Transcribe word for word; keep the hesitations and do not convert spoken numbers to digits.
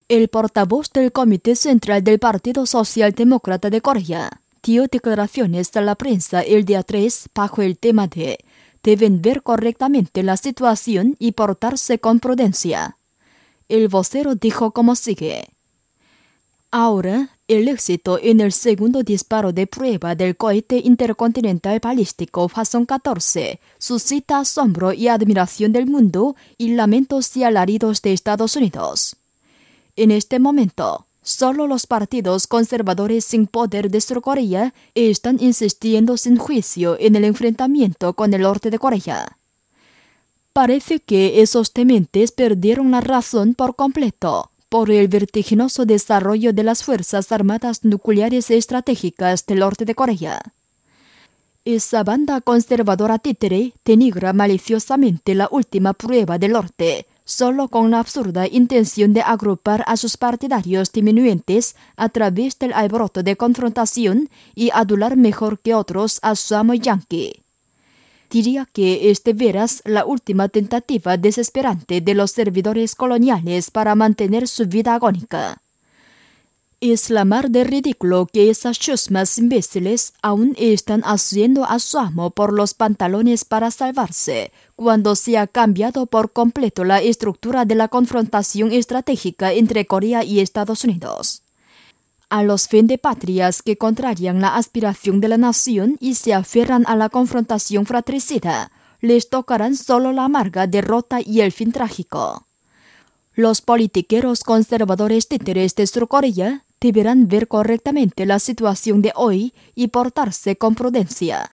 El portavoz del Comité Central del Partido Socialdemócrata de Corea dio declaraciones a la prensa el día tres bajo el tema de «Deben ver correctamente la situación y portarse con prudencia». El vocero dijo como sigue. Ahora, el éxito en el segundo disparo de prueba del cohete intercontinental balístico Hwasong catorce suscita asombro y admiración del mundo y lamentos y alaridos de Estados Unidos. En este momento, solo los partidos conservadores sin poder de Surcorea están insistiendo sin juicio en el enfrentamiento con el norte de Corea. Parece que esos tementes perdieron la razón por completo por el vertiginoso desarrollo de las Fuerzas Armadas Nucleares Estratégicas del norte de Corea. Esa banda conservadora títere denigra maliciosamente la última prueba del norte, solo con la absurda intención de agrupar a sus partidarios disminuyentes a través del alboroto de confrontación y adular mejor que otros a su amo yanqui. Diría que es de veras la última tentativa desesperante de los servidores coloniales para mantener su vida agónica. Es la mar de ridículo que esas chusmas imbéciles aún están haciendo a su amo por los pantalones para salvarse, cuando se ha cambiado por completo la estructura de la confrontación estratégica entre Corea y Estados Unidos. A los vendepatrias que contrarian la aspiración de la nación y se aferran a la confrontación fratricida, les tocarán solo la amarga derrota y el fin trágico. Los politiqueros conservadores títeres de Surcorea deberán ver correctamente la situación de hoy y portarse con prudencia.